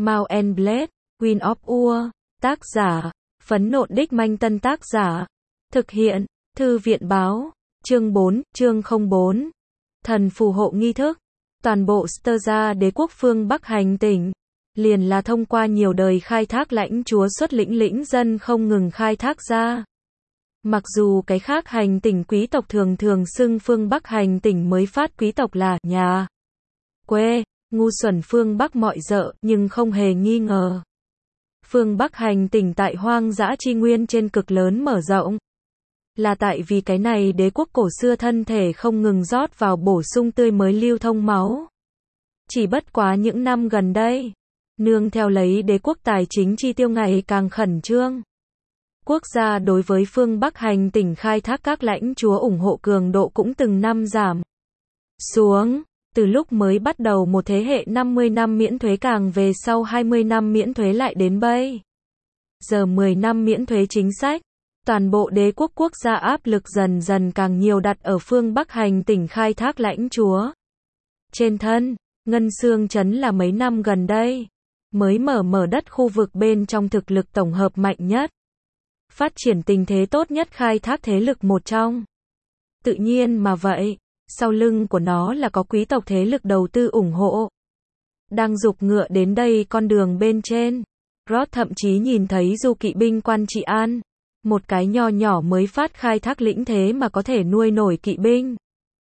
Mount and Blade, Queen of Ur, tác giả, Phấn Nộn Đích Manh Tân tác giả, thực hiện, Thư viện báo, chương 4, chương 04, thần phù hộ nghi thức, toàn bộ Sterza đế quốc phương Bắc hành tỉnh, liền là thông qua nhiều đời khai thác lãnh chúa xuất lĩnh dân không ngừng khai thác ra. Mặc dù cái khác hành tỉnh quý tộc thường thường xưng phương Bắc hành tỉnh mới phát quý tộc là nhà, quê, ngu xuẩn phương Bắc mọi dợ, nhưng không hề nghi ngờ. Phương Bắc hành tỉnh tại hoang dã tri nguyên trên cực lớn mở rộng. Là tại vì cái này đế quốc cổ xưa thân thể không ngừng rót vào bổ sung tươi mới lưu thông máu. Chỉ bất quá những năm gần đây, nương theo lấy đế quốc tài chính chi tiêu ngày càng khẩn trương. Quốc gia đối với phương Bắc hành tỉnh khai thác các lãnh chúa ủng hộ cường độ cũng từng năm giảm xuống. Từ lúc mới bắt đầu một thế hệ 50 năm miễn thuế càng về sau 20 năm miễn thuế lại đến bây giờ 10 năm miễn thuế chính sách. Toàn bộ đế quốc quốc gia áp lực dần dần càng nhiều đặt ở phương Bắc hành tỉnh khai thác lãnh chúa. Trên thân, Ngân Xương Trấn là mấy năm gần đây, mới mở đất khu vực bên trong thực lực tổng hợp mạnh nhất. Phát triển tình thế tốt nhất khai thác thế lực một trong. Tự nhiên mà vậy, sau lưng của nó là có quý tộc thế lực đầu tư ủng hộ. Đang giục ngựa đến đây con đường bên trên, Rod thậm chí nhìn thấy du kỵ binh quan trị an. Một cái nho nhỏ mới phát khai thác lĩnh thế mà có thể nuôi nổi kỵ binh.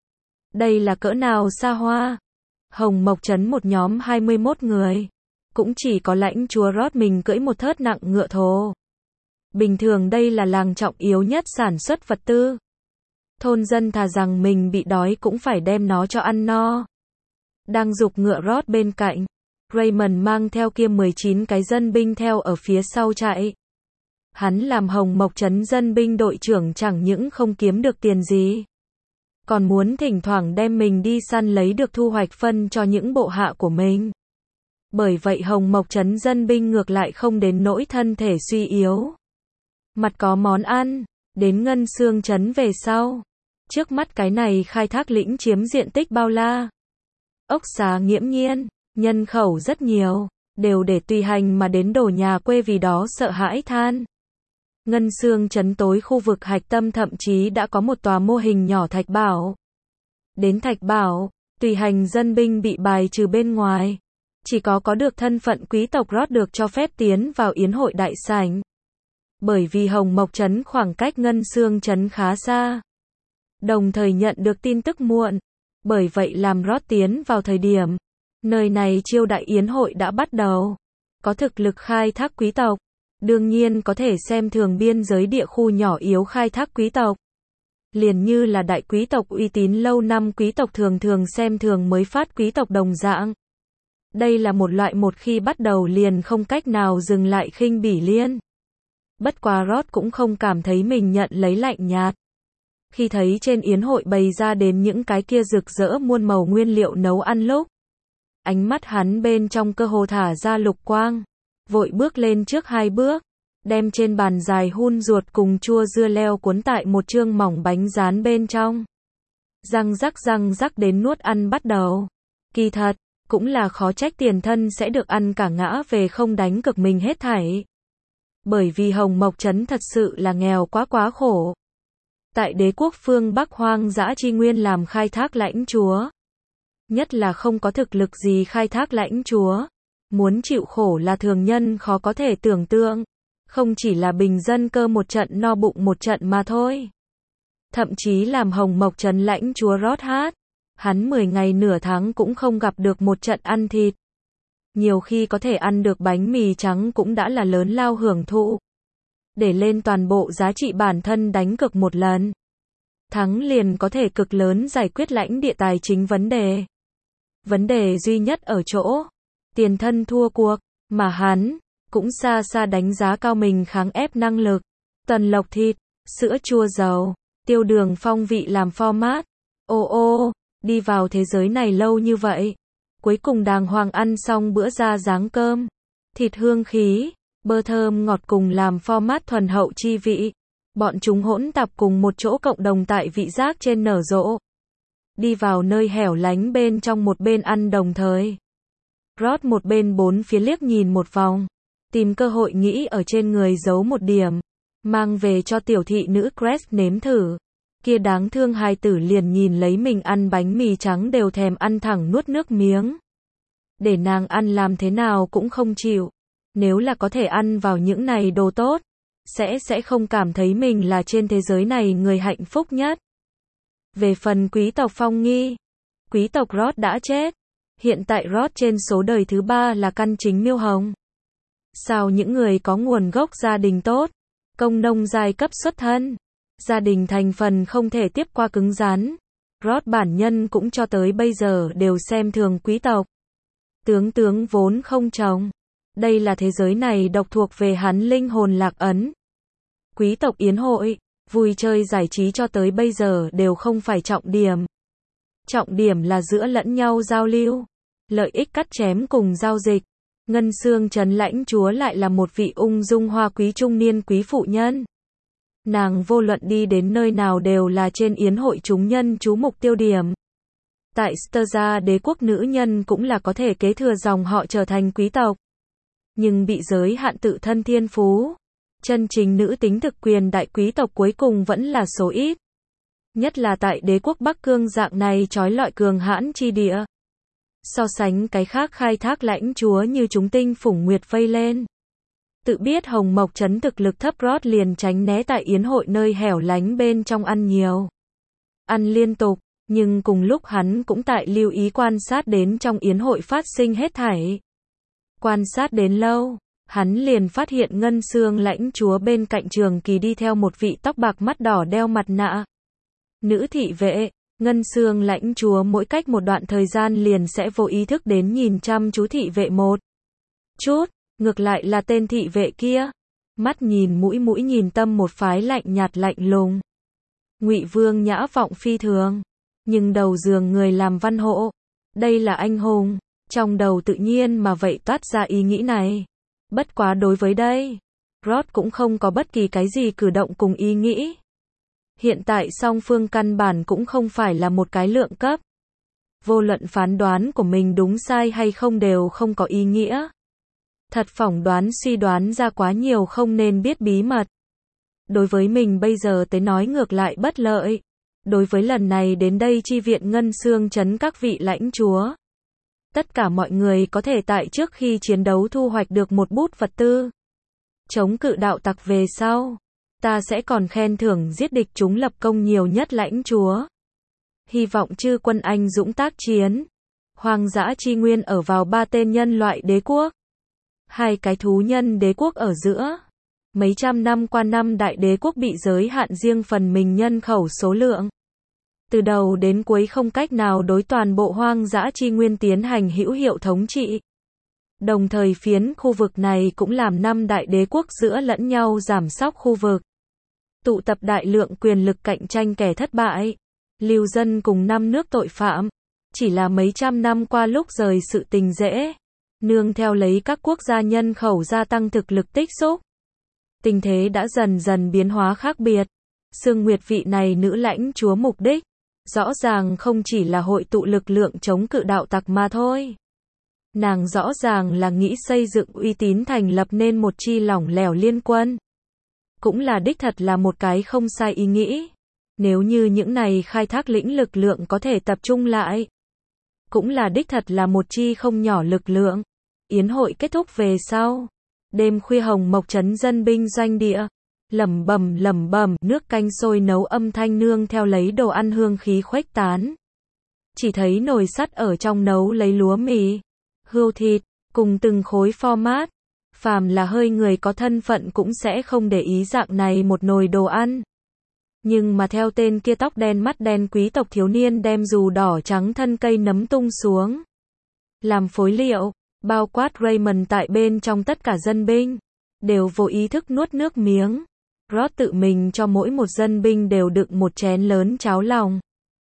Đây là cỡ nào xa hoa. Hồng Mộc Trấn một nhóm 21 người. Cũng chỉ có lãnh chúa Rod mình cưỡi một thớt nặng ngựa thồ. Bình thường đây là làng trọng yếu nhất sản xuất vật tư. Thôn dân thà rằng mình bị đói cũng phải đem nó cho ăn no. Đang giục ngựa Rod bên cạnh, Raymond mang theo kia 19 cái dân binh theo ở phía sau chạy. Hắn làm Hồng Mộc Trấn dân binh đội trưởng chẳng những không kiếm được tiền gì, còn muốn thỉnh thoảng đem mình đi săn lấy được thu hoạch phân cho những bộ hạ của mình. Bởi vậy Hồng Mộc Trấn dân binh ngược lại không đến nỗi thân thể suy yếu. Mặt có món ăn, đến Ngân Xương Trấn về sau. Trước mắt cái này khai thác lĩnh chiếm diện tích bao la. Ốc xá nghiễm nhiên, nhân khẩu rất nhiều, đều để tùy hành mà đến đổ nhà quê vì đó sợ hãi than. Ngân Xương Trấn tối khu vực hạch tâm thậm chí đã có một tòa mô hình nhỏ thạch bảo. Đến thạch bảo, tùy hành dân binh bị bài trừ bên ngoài. Chỉ có được thân phận quý tộc Rod được cho phép tiến vào yến hội đại sảnh. Bởi vì Hồng Mộc Trấn khoảng cách Ngân Xương Trấn khá xa. Đồng thời nhận được tin tức muộn. Bởi vậy làm Rod tiến vào thời điểm nơi này chiêu đại yến hội đã bắt đầu. Có thực lực khai thác quý tộc. Đương nhiên có thể xem thường biên giới địa khu nhỏ yếu khai thác quý tộc. Liền như là đại quý tộc uy tín lâu năm quý tộc thường xem thường mới phát quý tộc đồng dạng. Đây là một loại một khi bắt đầu liền không cách nào dừng lại khinh bỉ liên. Bất quá Rod cũng không cảm thấy mình nhận lấy lạnh nhạt. Khi thấy trên yến hội bày ra đến những cái kia rực rỡ muôn màu nguyên liệu nấu ăn lúc. Ánh mắt hắn bên trong cơ hồ thả ra lục quang. Vội bước lên trước 2 bước, đem trên bàn dài hun ruột cùng chua dưa leo cuốn tại một chương mỏng bánh rán bên trong. Răng rắc đến nuốt ăn bắt đầu. Kỳ thật, cũng là khó trách tiền thân sẽ được ăn cả ngã về không đánh cực mình hết thảy. Bởi vì Hồng Mộc Trấn thật sự là nghèo quá khổ. Tại đế quốc phương Bắc hoang dã tri nguyên làm khai thác lãnh chúa. Nhất là không có thực lực gì khai thác lãnh chúa. Muốn chịu khổ là thường nhân khó có thể tưởng tượng. Không chỉ là bình dân cơ một trận no bụng một trận mà thôi. Thậm chí làm Hồng Mộc Trấn lãnh chúa Rod hát. Hắn 10 ngày nửa tháng cũng không gặp được một trận ăn thịt. Nhiều khi có thể ăn được bánh mì trắng cũng đã là lớn lao hưởng thụ. Để lên toàn bộ giá trị bản thân đánh cược một lần. Thắng liền có thể cực lớn giải quyết lãnh địa tài chính vấn đề. Vấn đề duy nhất ở chỗ. Tiền thân thua cuộc, mà hắn cũng xa đánh giá cao mình kháng ép năng lực. Tuần lộc thịt, sữa chua dầu, tiêu đường phong vị làm format. Đi vào thế giới này lâu như vậy. Cuối cùng đàng hoàng ăn xong bữa ra dáng cơm. Thịt hương khí, bơ thơm ngọt cùng làm format thuần hậu chi vị. Bọn chúng hỗn tạp cùng một chỗ cộng đồng tại vị giác trên nở rộ. Đi vào nơi hẻo lánh bên trong một bên ăn đồng thời. Rod một bên bốn phía liếc nhìn một vòng, tìm cơ hội nghĩ ở trên người giấu một điểm, mang về cho tiểu thị nữ Cress nếm thử. Kia đáng thương hài tử liền nhìn lấy mình ăn bánh mì trắng đều thèm ăn thẳng nuốt nước miếng. Để nàng ăn làm thế nào cũng không chịu. Nếu là có thể ăn vào những này đồ tốt, sẽ không cảm thấy mình là trên thế giới này người hạnh phúc nhất. Về phần quý tộc Phong Nghi, quý tộc Rod đã chết. Hiện tại Rod trên số đời thứ 3 là căn chính Miêu Hồng. Sao những người có nguồn gốc gia đình tốt, công nông giai cấp xuất thân, gia đình thành phần không thể tiếp qua cứng rắn. Rod bản nhân cũng cho tới bây giờ đều xem thường quý tộc. Tướng vốn không chồng. Đây là thế giới này độc thuộc về hắn linh hồn lạc ấn. Quý tộc yến hội, vui chơi giải trí cho tới bây giờ đều không phải trọng điểm. Trọng điểm là giữa lẫn nhau giao lưu, lợi ích cắt chém cùng giao dịch. Ngân Xương Trấn lãnh chúa lại là một vị ung dung hoa quý trung niên quý phụ nhân. Nàng vô luận đi đến nơi nào đều là trên yến hội chúng nhân chú mục tiêu điểm. Tại Sterza đế quốc nữ nhân cũng là có thể kế thừa dòng họ trở thành quý tộc. Nhưng bị giới hạn tự thân thiên phú. Chân chính nữ tính thực quyền đại quý tộc cuối cùng vẫn là số ít. Nhất là tại đế quốc Bắc Cương dạng này trói lọi cường hãn chi địa. So sánh cái khác khai thác lãnh chúa như chúng tinh phủng nguyệt vây lên. Tự biết Hồng Mộc Trấn thực lực thấp, Rod liền tránh né tại yến hội nơi hẻo lánh bên trong ăn nhiều. Ăn liên tục, nhưng cùng lúc hắn cũng tại lưu ý quan sát đến trong yến hội phát sinh hết thảy. Quan sát đến lâu, hắn liền phát hiện Ngân Xương lãnh chúa bên cạnh Trường Kỳ đi theo một vị tóc bạc mắt đỏ đeo mặt nạ. Nữ thị vệ. Ngân Xương lãnh chúa mỗi cách một đoạn thời gian liền sẽ vô ý thức đến nhìn chăm chú thị vệ một chút, ngược lại là tên thị vệ kia, mắt nhìn mũi nhìn tâm một phái lạnh nhạt lạnh lùng. Ngụy Vương nhã vọng phi thường, nhưng đầu giường người làm văn hộ, đây là anh hùng, trong đầu tự nhiên mà vậy toát ra ý nghĩ này. Bất quá đối với đây, Rod cũng không có bất kỳ cái gì cử động cùng ý nghĩ. Hiện tại song phương căn bản cũng không phải là một cái lượng cấp. Vô luận phán đoán của mình đúng sai hay không đều không có ý nghĩa. Thật phỏng đoán suy đoán ra quá nhiều không nên biết bí mật. Đối với mình bây giờ tới nói ngược lại bất lợi. Đối với lần này đến đây chi viện Ngân Xương Trấn các vị lãnh chúa. Tất cả mọi người có thể tại trước khi chiến đấu thu hoạch được một bút vật tư. Chống cự đạo tặc về sau. Ta sẽ còn khen thưởng giết địch chúng lập công nhiều nhất lãnh chúa. Hy vọng chư quân anh dũng tác chiến. Hoang dã chi nguyên ở vào 3 tên nhân loại đế quốc. 2 cái thú nhân đế quốc ở giữa. Mấy trăm năm qua năm đại đế quốc bị giới hạn riêng phần mình nhân khẩu số lượng. Từ đầu đến cuối không cách nào đối toàn bộ hoang dã chi nguyên tiến hành hữu hiệu thống trị. Đồng thời phiến khu vực này cũng làm 5 đại đế quốc giữa lẫn nhau giảm sóc khu vực. Tụ tập đại lượng quyền lực cạnh tranh kẻ thất bại, lưu dân cùng 5 nước tội phạm. Chỉ là mấy trăm năm qua lúc rời sự tình dễ, nương theo lấy các quốc gia nhân khẩu gia tăng thực lực tích xúc. Tình thế đã dần dần biến hóa khác biệt. Sương Nguyệt vị này nữ lãnh chúa mục đích, rõ ràng không chỉ là hội tụ lực lượng chống cự đạo tặc mà thôi. Nàng rõ ràng là nghĩ xây dựng uy tín thành lập nên một chi lỏng lẻo liên quân. Cũng là đích thật là một cái không sai ý nghĩ. Nếu như những này khai thác lĩnh lực lượng có thể tập trung lại. Cũng là đích thật là một chi không nhỏ lực lượng. Yến hội kết thúc về sau. Đêm khuya Hồng Mộc Trấn dân binh doanh địa. Lẩm bẩm, nước canh sôi nấu âm thanh nương theo lấy đồ ăn hương khí khuếch tán. Chỉ thấy nồi sắt ở trong nấu lấy lúa mì, hươu thịt, cùng từng khối format. Phàm là hơi người có thân phận cũng sẽ không để ý dạng này một nồi đồ ăn. Nhưng mà theo tên kia tóc đen mắt đen quý tộc thiếu niên đem dù đỏ trắng thân cây nấm tung xuống. Làm phối liệu, bao quát Raymond tại bên trong tất cả dân binh, đều vô ý thức nuốt nước miếng. Rod tự mình cho mỗi một dân binh đều đựng một chén lớn cháo lòng.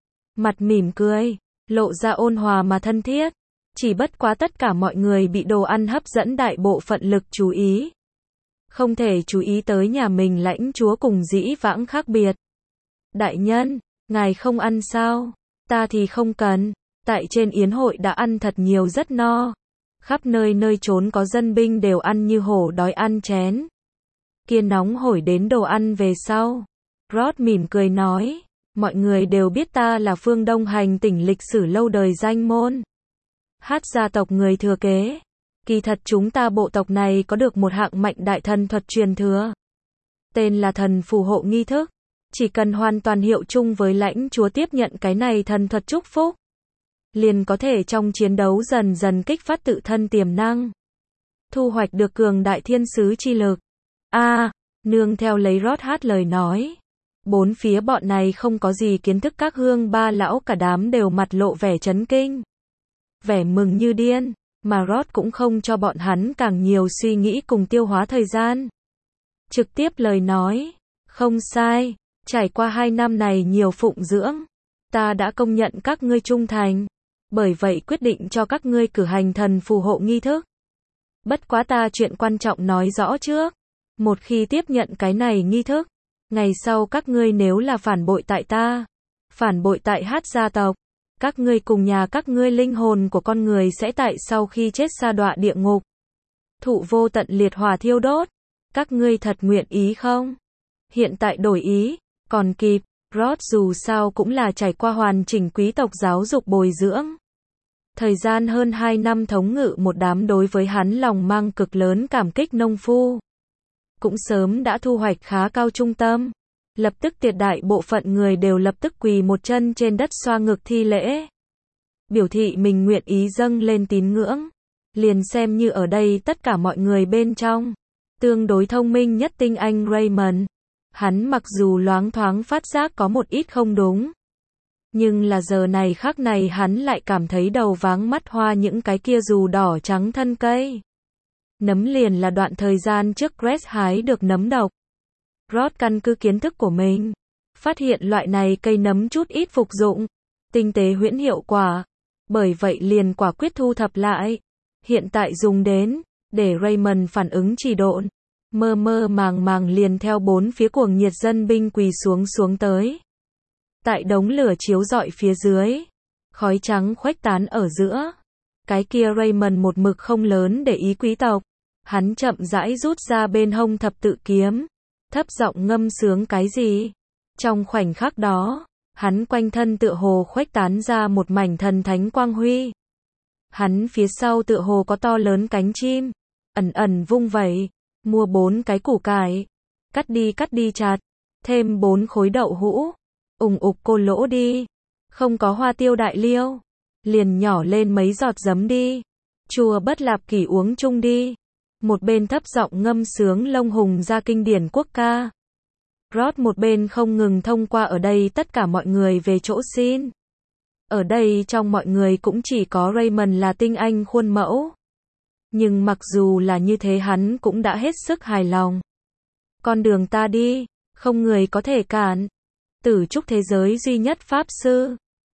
Mặt mỉm cười, lộ ra ôn hòa mà thân thiết. Chỉ bất quá tất cả mọi người bị đồ ăn hấp dẫn đại bộ phận lực chú ý. Không thể chú ý tới nhà mình lãnh chúa cùng dĩ vãng khác biệt. Đại nhân, ngài không ăn sao? Ta thì không cần. Tại trên yến hội đã ăn thật nhiều rất no. Khắp nơi nơi trốn có dân binh đều ăn như hổ đói ăn chén. Kia nóng hổi đến đồ ăn về sau. Rod mỉm cười nói, mọi người đều biết ta là phương Đông hành tỉnh lịch sử lâu đời danh môn. Hát gia tộc người thừa kế. Kỳ thật chúng ta bộ tộc này có được một hạng mạnh đại thần thuật truyền thừa. Tên là thần phù hộ nghi thức. Chỉ cần hoàn toàn hiệu chung với lãnh chúa tiếp nhận cái này thần thuật chúc phúc, liền có thể trong chiến đấu dần dần kích phát tự thân tiềm năng. Thu hoạch được cường đại thiên sứ chi lực. Nương theo lấy Rod hát lời nói. Bốn phía bọn này không có gì kiến thức các hương ba lão cả đám đều mặt lộ vẻ chấn kinh. Vẻ mừng như điên, mà Rod cũng không cho bọn hắn càng nhiều suy nghĩ cùng tiêu hóa thời gian. Trực tiếp lời nói, không sai, trải qua 2 năm này nhiều phụng dưỡng, ta đã công nhận các ngươi trung thành, bởi vậy quyết định cho các ngươi cử hành thần phù hộ nghi thức. Bất quá ta chuyện quan trọng nói rõ trước, một khi tiếp nhận cái này nghi thức, ngày sau các ngươi nếu là phản bội tại ta, phản bội tại Hát gia tộc, các ngươi cùng nhà các ngươi linh hồn của con người sẽ tại sau khi chết sa đọa địa ngục, thụ vô tận liệt hỏa thiêu đốt. Các ngươi thật nguyện ý không? Hiện tại đổi ý, còn kịp. Rod dù sao cũng là trải qua hoàn chỉnh quý tộc giáo dục bồi dưỡng. Thời gian hơn 2 năm thống ngự một đám đối với hắn lòng mang cực lớn cảm kích nông phu. Cũng sớm đã thu hoạch khá cao trung tâm. Lập tức tuyệt đại bộ phận người đều lập tức quỳ một chân trên đất xoa ngực thi lễ. Biểu thị mình nguyện ý dâng lên tín ngưỡng. Liền xem như ở đây tất cả mọi người bên trong. Tương đối thông minh nhất tinh anh Raymond. Hắn mặc dù loáng thoáng phát giác có một ít không đúng. Nhưng là giờ này khắc này hắn lại cảm thấy đầu váng mắt hoa những cái kia dù đỏ trắng thân cây. Nấm liền là đoạn thời gian trước Grace hái được nấm độc. Rod căn cứ kiến thức của mình. Phát hiện loại này cây nấm chút ít phục dụng. Tinh tế huyễn hiệu quả. Bởi vậy liền quả quyết thu thập lại. Hiện tại dùng đến. Để Raymond phản ứng trì độn. Mơ mơ màng màng liền theo bốn phía cuồng nhiệt dân binh quỳ xuống tới. Tại đống lửa chiếu rọi phía dưới. Khói trắng khuếch tán ở giữa. Cái kia Raymond một mực không lớn để ý quý tộc. Hắn chậm rãi rút ra bên hông thập tự kiếm. Thấp giọng ngâm sướng cái gì. Trong khoảnh khắc đó, hắn quanh thân tựa hồ khuếch tán ra một mảnh thần thánh quang huy. Hắn phía sau tựa hồ có to lớn cánh chim. Ẩn ẩn vung vẩy. Mua 4 cái củ cải. Cắt đi chặt. Thêm 4 khối đậu hũ. Ủng ục cô lỗ đi. Không có hoa tiêu đại liêu. Liền nhỏ lên mấy giọt giấm đi. Chùa bất lạp kỷ uống chung đi. Một bên thấp giọng ngâm sướng lông hùng ra kinh điển quốc ca. Rod một bên không ngừng thông qua ở đây tất cả mọi người về chỗ xin. Ở đây trong mọi người cũng chỉ có Raymond là tinh anh khuôn mẫu. Nhưng mặc dù là như thế hắn cũng đã hết sức hài lòng. Con đường ta đi, không người có thể cản. Tử trúc thế giới duy nhất pháp sư.